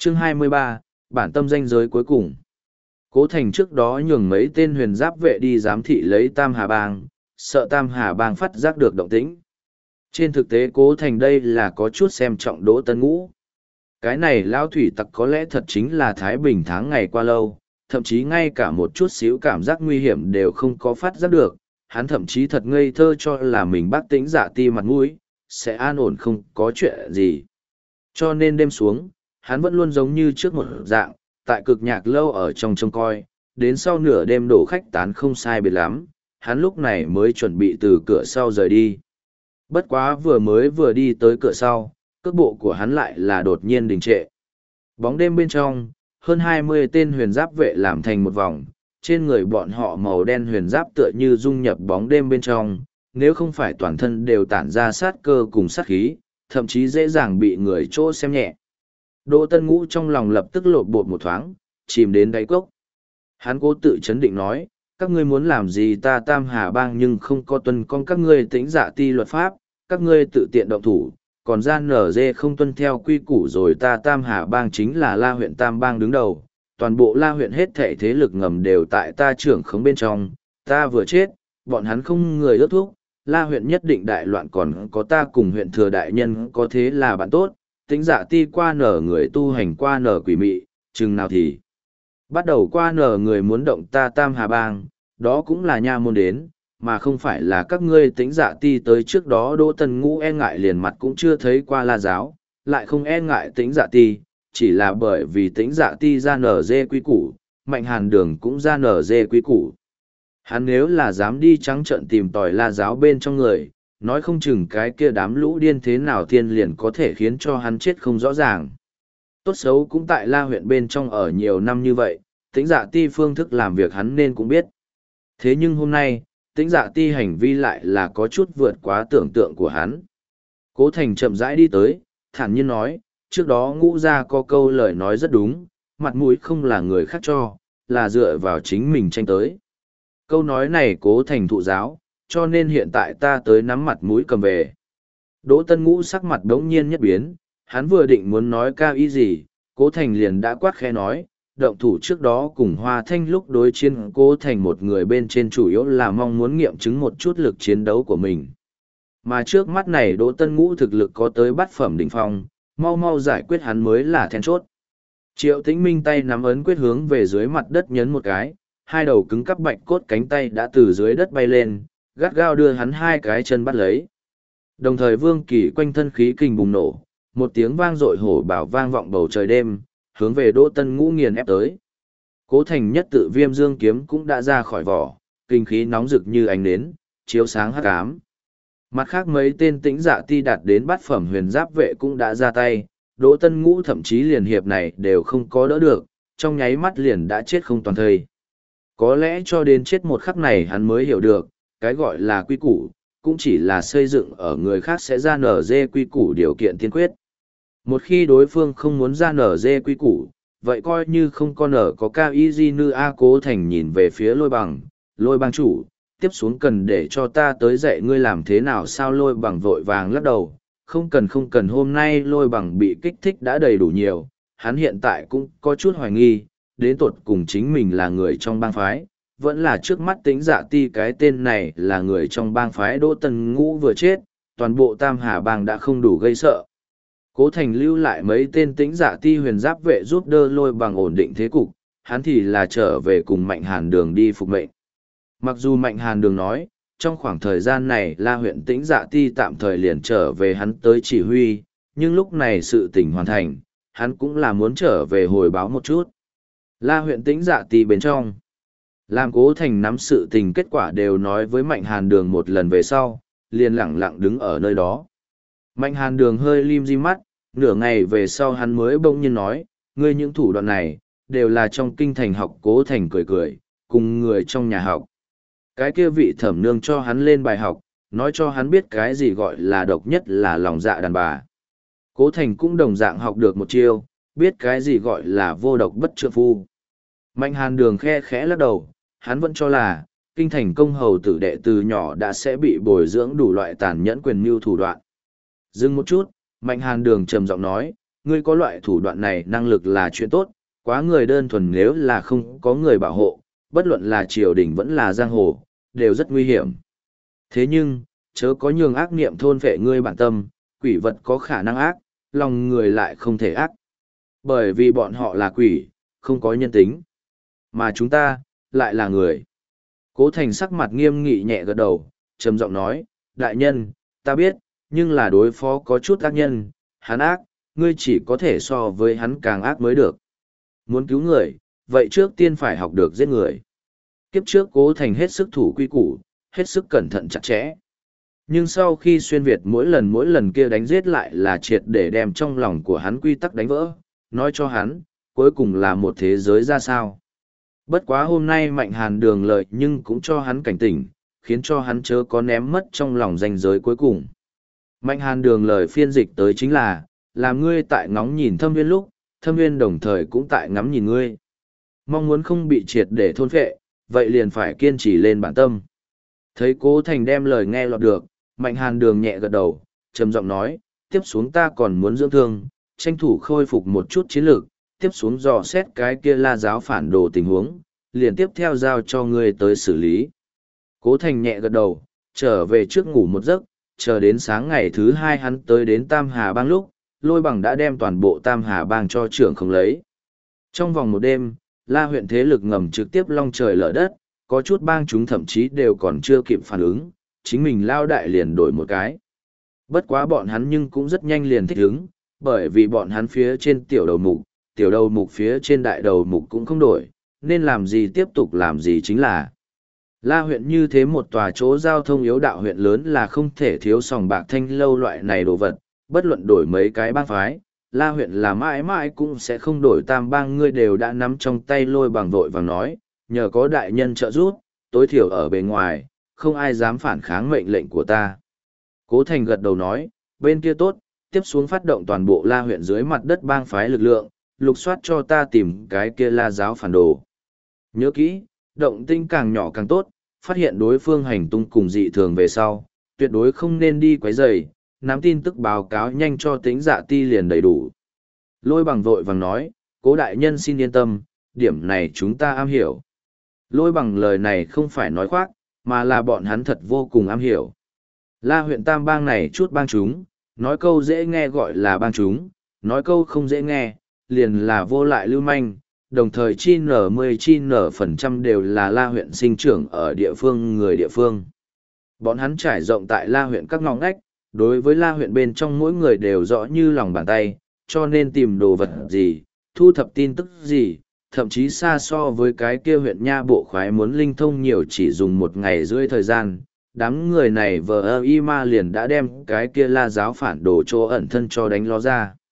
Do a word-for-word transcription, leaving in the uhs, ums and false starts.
Chương hai mươi ba, bản tâm danh giới cuối cùng. Cố Thành trước đó nhường mấy tên huyền giáp vệ đi giám thị lấy Tam Hà Bang, sợ Tam Hà Bang phát giác được động tĩnh. Trên thực tế Cố Thành đây là có chút xem trọng Đỗ Tân Ngũ. Cái này lao thủy tặc có lẽ thật chính là Thái Bình tháng ngày qua lâu, thậm chí ngay cả một chút xíu cảm giác nguy hiểm đều không có phát giác được. Hắn thậm chí thật ngây thơ cho là mình bác tính Dạ Ti mặt mũi, sẽ an ổn không có chuyện gì. Cho nên đêm xuống, hắn vẫn luôn giống như trước một dạng, tại cực nhạc lâu ở trong trông coi, đến sau nửa đêm đổ khách tán không sai biệt lắm, hắn lúc này mới chuẩn bị từ cửa sau rời đi. Bất quá vừa mới vừa đi tới cửa sau, cước bộ của hắn lại là đột nhiên đình trệ. Bóng đêm bên trong, hơn hai mươi tên huyền giáp vệ làm thành một vòng, trên người bọn họ màu đen huyền giáp tựa như dung nhập bóng đêm bên trong, nếu không phải toàn thân đều tản ra sát cơ cùng sát khí, thậm chí dễ dàng bị người chỗ xem nhẹ. Đỗ Tân Ngũ trong lòng lập tức lột bột một thoáng, chìm đến đáy cốc. Hắn cố tự chấn định nói, các ngươi muốn làm gì ta Tam Hà Bang nhưng không có tuân con các ngươi tính Dạ Ti luật pháp, các ngươi tự tiện động thủ, còn ra nở dê không tuân theo quy củ rồi ta Tam Hà Bang chính là La huyện Tam Bang đứng đầu, toàn bộ La huyện hết thảy thế lực ngầm đều tại ta trưởng khống bên trong, ta vừa chết, bọn hắn không người ước thúc, La huyện nhất định đại loạn còn có ta cùng huyện thừa đại nhân có thế là bạn tốt, tính Dạ Ti qua nở người tu hành qua nở quỷ mị, chừng nào thì bắt đầu qua nở người muốn động ta Tam Hà Bang, đó cũng là nha môn đến, mà không phải là các ngươi tính Dạ Ti tới trước đó Đỗ Tân Ngũ e ngại liền mặt cũng chưa thấy qua La giáo, lại không e ngại tính Dạ Ti, chỉ là bởi vì tính Dạ Ti ra nở dê quý củ, Mạnh Hàn Đường cũng ra nở dê quý củ. Hắn nếu là dám đi trắng trợn tìm tòi La giáo bên trong người, nói không chừng cái kia đám lũ điên thế nào thiên liền có thể khiến cho hắn chết không rõ ràng. Tốt xấu cũng tại La huyện bên trong ở nhiều năm như vậy, tính Dạ Ti phương thức làm việc hắn nên cũng biết. Thế nhưng hôm nay, tính Dạ Ti hành vi lại là có chút vượt quá tưởng tượng của hắn. Cố Thành chậm rãi đi tới, thản nhiên nói, trước đó Ngũ gia có câu lời nói rất đúng, mặt mũi không là người khác cho, là dựa vào chính mình tranh tới. Câu nói này Cố Thành thụ giáo, cho nên hiện tại ta tới nắm mặt mũi cầm về. Đỗ Tân Ngũ sắc mặt đống nhiên nhất biến, hắn vừa định muốn nói cao ý gì, Cố Thành liền đã quát khẽ nói, động thủ trước đó cùng Hoa Thanh lúc đối chiến Cố Thành một người bên trên chủ yếu là mong muốn nghiệm chứng một chút lực chiến đấu của mình. Mà trước mắt này Đỗ Tân Ngũ thực lực có tới bát phẩm đỉnh phong, mau mau giải quyết hắn mới là then chốt. Triệu Tĩnh Minh tay nắm ấn quyết hướng về dưới mặt đất nhấn một cái, hai đầu cứng cắp bạch cốt cánh tay đã từ dưới đất bay lên, gắt gao đưa hắn hai cái chân bắt lấy. Đồng thời Vương Kỳ quanh thân khí kình bùng nổ, một tiếng vang dội hổ bảo vang vọng bầu trời đêm, hướng về Đỗ Tân Ngũ nghiền ép tới. Cố Thành nhất tự viêm dương kiếm cũng đã ra khỏi vỏ, kinh khí nóng rực như ánh nến, chiếu sáng hắc ám. Mặt khác mấy tên tĩnh Dạ Ti đạt đến bát phẩm huyền giáp vệ cũng đã ra tay, Đỗ Tân Ngũ thậm chí liền hiệp này đều không có đỡ được, trong nháy mắt liền đã chết không toàn thây. Có lẽ cho đến chết một khắc này hắn mới hiểu được, cái gọi là quy củ, cũng chỉ là xây dựng ở người khác sẽ ra nở dê quy củ điều kiện tiên quyết. Một khi đối phương không muốn ra nở dê quy củ, vậy coi như không có nở có cao y di nư a. Cố Thành nhìn về phía Lôi Bằng, Lôi Bang chủ, tiếp xuống cần để cho ta tới dạy ngươi làm thế nào sao. Lôi Bằng vội vàng lắc đầu, không cần không cần, hôm nay Lôi Bằng bị kích thích đã đầy đủ nhiều, hắn hiện tại cũng có chút hoài nghi, đến tột cùng chính mình là người trong bang phái, vẫn là trước mắt tính Dạ Ti cái tên này là người trong bang phái. Đỗ Tân Ngũ vừa chết, toàn bộ Tam Hà Bang đã không đủ gây sợ. Cố Thành lưu lại mấy tên tĩnh Dạ Ti huyền giáp vệ giúp đỡ Lôi Bằng ổn định thế cục, hắn thì là trở về cùng Mạnh Hàn Đường đi phục mệnh. Mặc dù Mạnh Hàn Đường nói, trong khoảng thời gian này La huyện tĩnh Dạ Ti tạm thời liền trở về hắn tới chỉ huy, nhưng lúc này sự tình hoàn thành, hắn cũng là muốn trở về hồi báo một chút. La huyện tĩnh Dạ Ti bên trong, làm Cố Thành nắm sự tình kết quả đều nói với Mạnh Hàn Đường một lần về sau, liền lặng lặng đứng ở nơi đó. Mạnh Hàn Đường hơi lim di mắt, nửa ngày về sau hắn mới bỗng nhiên nói, ngươi những thủ đoạn này, đều là trong kinh thành học. Cố Thành cười cười, cùng người trong nhà học. Cái kia vị thẩm nương cho hắn lên bài học, nói cho hắn biết cái gì gọi là độc nhất là lòng dạ đàn bà. Cố Thành cũng đồng dạng học được một chiêu, biết cái gì gọi là vô độc bất trượng phu. Mạnh Hàn Đường khe khẽ lắc đầu, hắn vẫn cho là, kinh thành công hầu tử đệ từ nhỏ đã sẽ bị bồi dưỡng đủ loại tàn nhẫn quyền mưu thủ đoạn. Dừng một chút, Mạnh Hàn Đường trầm giọng nói, ngươi có loại thủ đoạn này năng lực là chuyện tốt, quá người đơn thuần nếu là không có người bảo hộ, bất luận là triều đình vẫn là giang hồ, đều rất nguy hiểm. Thế nhưng, chớ có nhường ác niệm thôn phệ ngươi bản tâm, quỷ vật có khả năng ác, lòng người lại không thể ác. Bởi vì bọn họ là quỷ, không có nhân tính. Mà chúng ta, lại là người. Cố Thành sắc mặt nghiêm nghị nhẹ gật đầu, trầm giọng nói, đại nhân, ta biết, nhưng là đối phó có chút ác nhân, hắn ác, ngươi chỉ có thể so với hắn càng ác mới được. Muốn cứu người, vậy trước tiên phải học được giết người. Kiếp trước Cố Thành hết sức thủ quy củ, hết sức cẩn thận chặt chẽ. Nhưng sau khi xuyên Việt mỗi lần mỗi lần kia đánh giết lại là triệt để đem trong lòng của hắn quy tắc đánh vỡ, nói cho hắn, cuối cùng là một thế giới ra sao. Bất quá hôm nay Mạnh Hàn đường lợi nhưng cũng cho hắn cảnh tỉnh, khiến cho hắn chớ có ném mất trong lòng ranh giới cuối cùng. Mạnh Hàn đường lời phiên dịch tới chính là, làm ngươi tại ngóng nhìn thâm nguyên lúc, thâm nguyên đồng thời cũng tại ngắm nhìn ngươi. Mong muốn không bị triệt để thôn phệ, vậy liền phải kiên trì lên bản tâm. Thấy Cố Thành đem lời nghe lọt được, Mạnh Hàn đường nhẹ gật đầu, trầm giọng nói, tiếp xuống ta còn muốn dưỡng thương, tranh thủ khôi phục một chút chiến lược, tiếp xuống dò xét cái kia La giáo phản đồ tình huống, liền tiếp theo giao cho ngươi tới xử lý. Cố Thành nhẹ gật đầu, trở về trước ngủ một giấc, chờ đến sáng ngày thứ hai hắn tới đến Tam Hà Bang lúc, Lôi Bằng đã đem toàn bộ Tam Hà Bang cho trưởng không lấy. Trong vòng một đêm, La huyện thế lực ngầm trực tiếp long trời lở đất, có chút bang chúng thậm chí đều còn chưa kịp phản ứng, chính mình lao đại liền đổi một cái. Bất quá bọn hắn nhưng cũng rất nhanh liền thích ứng, bởi vì bọn hắn phía trên tiểu đầu mục, tiểu đầu mục phía trên đại đầu mục cũng không đổi, nên làm gì tiếp tục làm gì chính là. La huyện như thế một tòa chỗ giao thông yếu đạo huyện lớn là không thể thiếu sòng bạc thanh lâu loại này đồ vật, bất luận đổi mấy cái bang phái, La huyện là mãi mãi cũng sẽ không đổi tam bang ngươi đều đã nắm trong tay Lôi Bằng vội vàng nói, nhờ có đại nhân trợ giúp, tối thiểu ở bề ngoài, không ai dám phản kháng mệnh lệnh của ta. Cố Thành gật đầu nói, bên kia tốt, tiếp xuống phát động toàn bộ La huyện dưới mặt đất bang phái lực lượng, lục soát cho ta tìm cái kia La giáo phản đồ. Nhớ kỹ, động tinh càng nhỏ càng tốt, phát hiện đối phương hành tung cùng dị thường về sau, tuyệt đối không nên đi quấy rầy, nắm tin tức báo cáo nhanh cho tính dạ ti liền đầy đủ. Lôi Bằng vội vàng nói, Cố đại nhân xin yên tâm, điểm này chúng ta am hiểu. Lôi Bằng lời này không phải nói khoác, mà là bọn hắn thật vô cùng am hiểu. La huyện tam bang này chút bang chúng, nói câu dễ nghe gọi là bang chúng, nói câu không dễ nghe, liền là vô lại lưu manh, đồng thời chi nở mười chi nở phần trăm đều là La huyện sinh trưởng ở địa phương người địa phương. Bọn hắn trải rộng tại La huyện các ngõ ngách, đối với La huyện bên trong mỗi người đều rõ như lòng bàn tay, cho nên tìm đồ vật gì, thu thập tin tức gì, thậm chí xa so với cái kia huyện nha bộ khoái muốn linh thông nhiều chỉ dùng một ngày rưỡi thời gian. Đám người này vờ ơ y ma liền đã đem cái kia La giáo phản đồ chỗ ẩn thân cho đánh ló ra.